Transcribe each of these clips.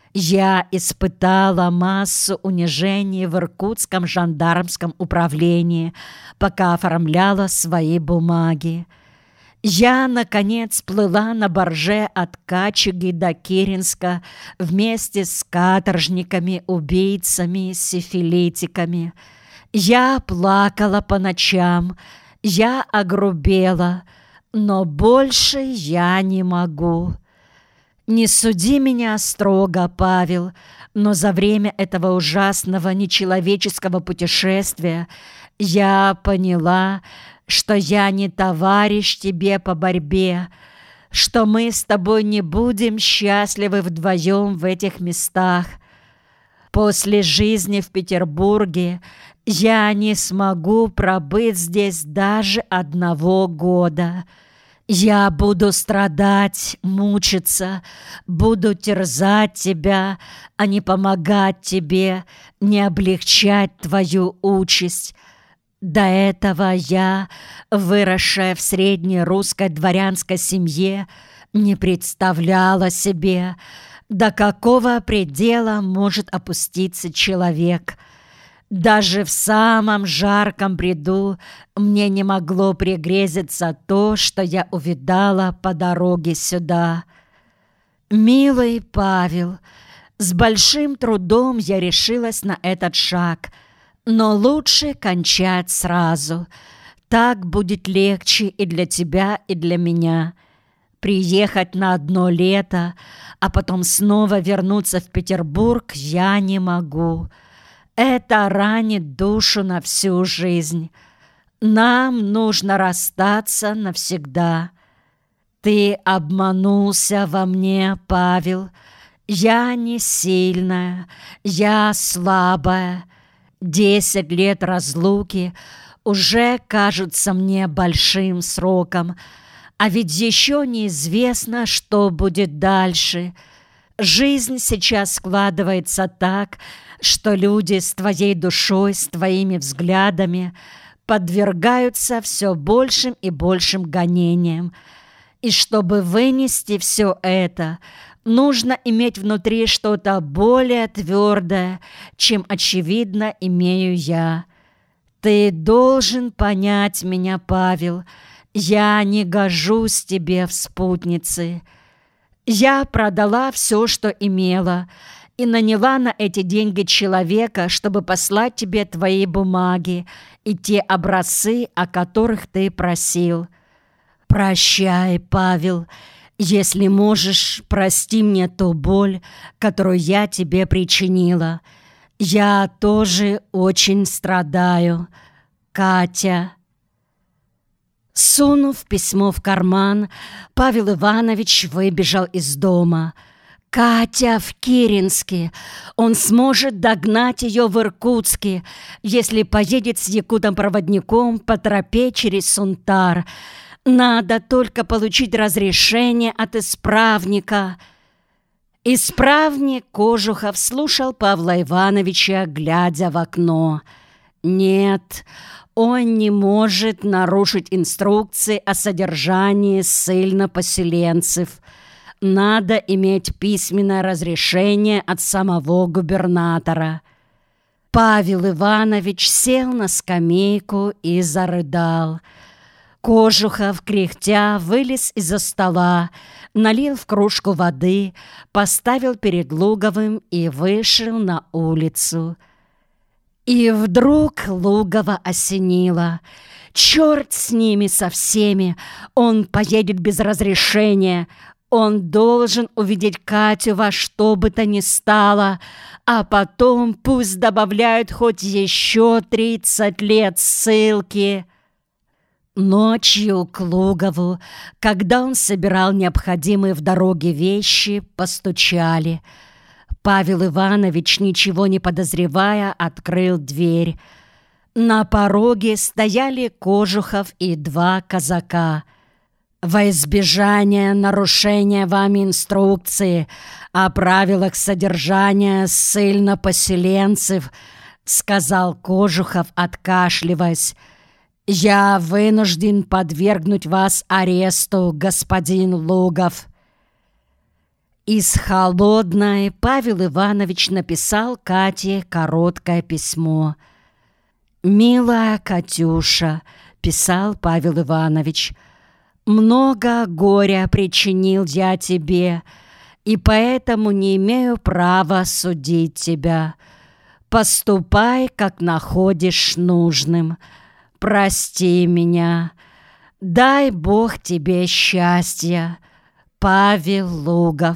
Я испытала массу унижений в Иркутском жандармском управлении, пока оформляла свои бумаги. Я, наконец, плыла на барже от Качуги до Киренска вместе с каторжниками, убийцами, сифилитиками. Я плакала по ночам, я огрубела, но больше я не могу. Не суди меня строго, Павел, но за время этого ужасного нечеловеческого путешествия я поняла, что я не товарищ тебе по борьбе, что мы с тобой не будем счастливы вдвоем в этих местах. После жизни в Петербурге я не смогу пробыть здесь даже 1 года. Я буду страдать, мучиться, буду терзать тебя, а не помогать тебе, не облегчать твою участь. До этого я, выросшая в средней русской дворянской семье, не представляла себе, до какого предела может опуститься человек. Даже в самом жарком бреду мне не могло пригрезиться то, что я увидала по дороге сюда. Милый Павел, с большим трудом я решилась на этот шаг, но лучше кончать сразу. Так будет легче и для тебя, и для меня. Приехать на 1 лето, а потом снова вернуться в Петербург я не могу. Это ранит душу на всю жизнь. Нам нужно расстаться навсегда. Ты обманулся во мне, Павел. Я не сильная, я слабая. 10 лет разлуки уже кажутся мне большим сроком, а ведь еще неизвестно, что будет дальше. Жизнь сейчас складывается так, что люди с твоей душой, с твоими взглядами подвергаются все большим и большим гонениям. И чтобы вынести все это, нужно иметь внутри что-то более твердое, чем, очевидно, имею я. Ты должен понять меня, Павел. Я не гожусь тебе в спутницы. Я продала все, что имела, и наняла на эти деньги человека, чтобы послать тебе твои бумаги и те образцы, о которых ты просил. Прощай, Павел. Если можешь, прости мне ту боль, которую я тебе причинила. Я тоже очень страдаю. Катя. Сунув письмо в карман, Павел Иванович выбежал из дома. Катя в Киренске. Он сможет догнать ее в Иркутске, если поедет с якутом-проводником по тропе через Сунтар. Надо только получить разрешение от исправника. Исправник Кожухов слушал Павла Ивановича, глядя в окно. Нет, он не может нарушить инструкции о содержании ссыльно-поселенцев. Надо иметь письменное разрешение от самого губернатора. Павел Иванович сел на скамейку и зарыдал. Кожухов, кряхтя, вылез из-за стола, налил в кружку воды, поставил перед Луговым и вышел на улицу. И вдруг Лугова осенило. Черт с ними со всеми! Он поедет без разрешения. Он должен увидеть Катю во что бы то ни стало, а потом пусть добавляют хоть еще 30 лет ссылки. Ночью к Лугову, когда он собирал необходимые в дороге вещи, постучали. Павел Иванович, ничего не подозревая, открыл дверь. На пороге стояли Кожухов и 2 казака. «Во избежание нарушения вами инструкции о правилах содержания ссыльно-поселенцев», сказал Кожухов, откашливаясь, «я вынужден подвергнуть вас аресту, господин Лугов». Из Холодной Павел Иванович написал Кате короткое письмо. «Милая Катюша», — писал Павел Иванович, — «много горя причинил я тебе, и поэтому не имею права судить тебя. Поступай, как находишь нужным. Прости меня. Дай Бог тебе счастья. Павел Лугов.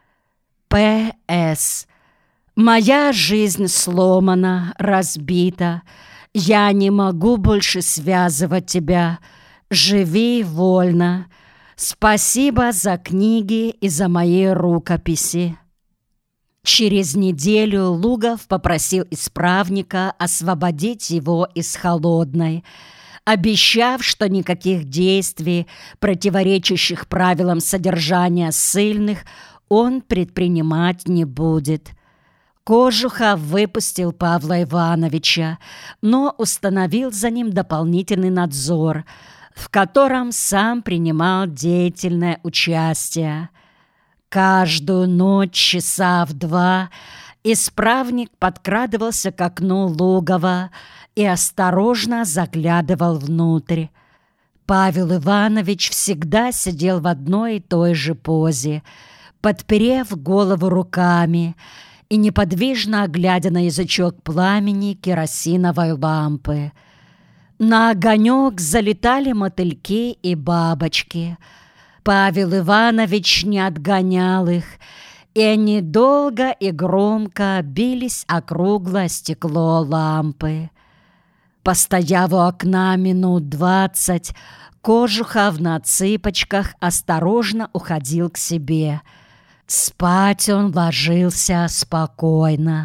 П.С. Моя жизнь сломана, разбита. Я не могу больше связывать тебя. Живи вольно. Спасибо за книги и за мои рукописи». Через неделю Лугов попросил исправника освободить его из Холодной, обещав, что никаких действий, противоречащих правилам содержания ссыльных, он предпринимать не будет. Кожухов выпустил Павла Ивановича, но установил за ним дополнительный надзор, в котором сам принимал деятельное участие. Каждую ночь часа в 2 исправник подкрадывался к окну Лугова и осторожно заглядывал внутрь. Павел Иванович всегда сидел в одной и той же позе, подперев голову руками и неподвижно глядя на язычок пламени керосиновой лампы. На огонек залетали мотыльки и бабочки. Павел Иванович не отгонял их, и они долго и громко бились о круглое стекло лампы. Постояв у окна минут 20, Кожухов на цыпочках осторожно уходил к себе. Спать он ложился спокойно.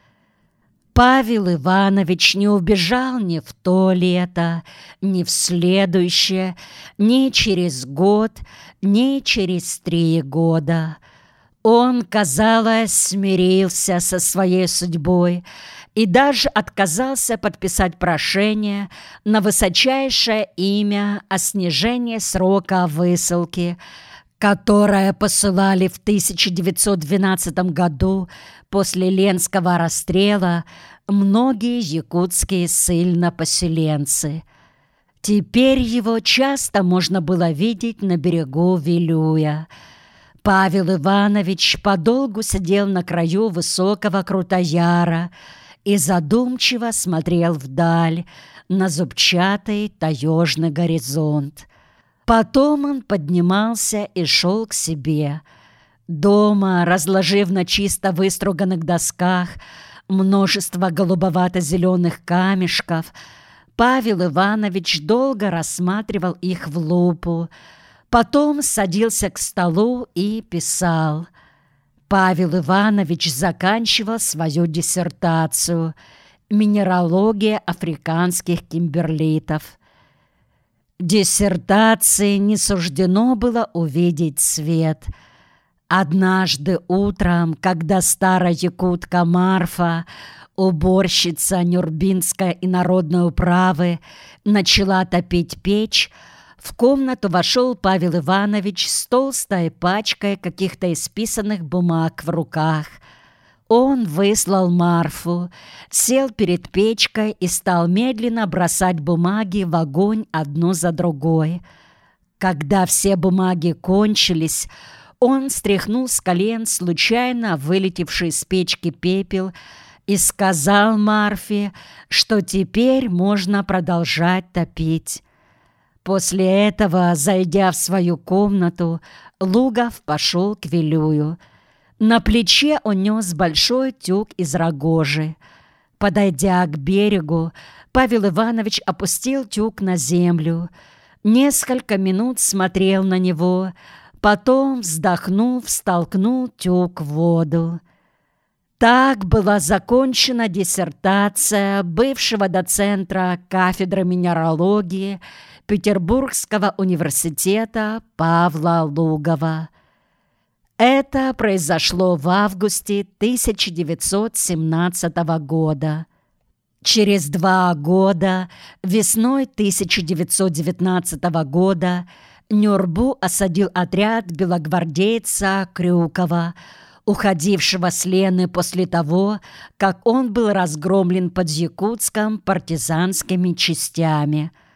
Павел Иванович не убежал ни в то лето, ни в следующее, ни через год, ни через 3 года. Он, казалось, смирился со своей судьбой и даже отказался подписать прошение на высочайшее имя о снижении срока высылки, которое посылали в 1912 году после Ленского расстрела многие якутские ссыльнопоселенцы. Теперь его часто можно было видеть на берегу Вилюя. Павел Иванович подолгу сидел на краю высокого крутояра и задумчиво смотрел вдаль на зубчатый таежный горизонт. Потом он поднимался и шел к себе. Дома, разложив на чисто выструганных досках множество голубовато-зеленых камешков, Павел Иванович долго рассматривал их в лупу, потом садился к столу и писал. Павел Иванович заканчивал свою диссертацию «Минералогия африканских кимберлитов». Диссертации не суждено было увидеть свет. Однажды утром, когда старая якутка Марфа, уборщица Нюрбинской инородной управы, начала топить печь, в комнату вошел Павел Иванович с толстой пачкой каких-то исписанных бумаг в руках. Он выслал Марфу, сел перед печкой и стал медленно бросать бумаги в огонь одну за другой. Когда все бумаги кончились, он стряхнул с колен случайно вылетевший из печки пепел и сказал Марфе, что теперь можно продолжать топить. После этого, зайдя в свою комнату, Лугов пошел к Вилюю. На плече он нес большой тюк из рогожи. Подойдя к берегу, Павел Иванович опустил тюк на землю. Несколько минут смотрел на него, потом, вздохнув, столкнул тюк в воду. Так была закончена диссертация бывшего доцентра кафедры минералогии Петербургского университета Павла Лугова. Это произошло в августе 1917 года. Через 2 года, весной 1919 года, Нюрбу осадил отряд белогвардейца Крюкова, уходившего с Лены после того, как он был разгромлен под Якутском партизанскими частями.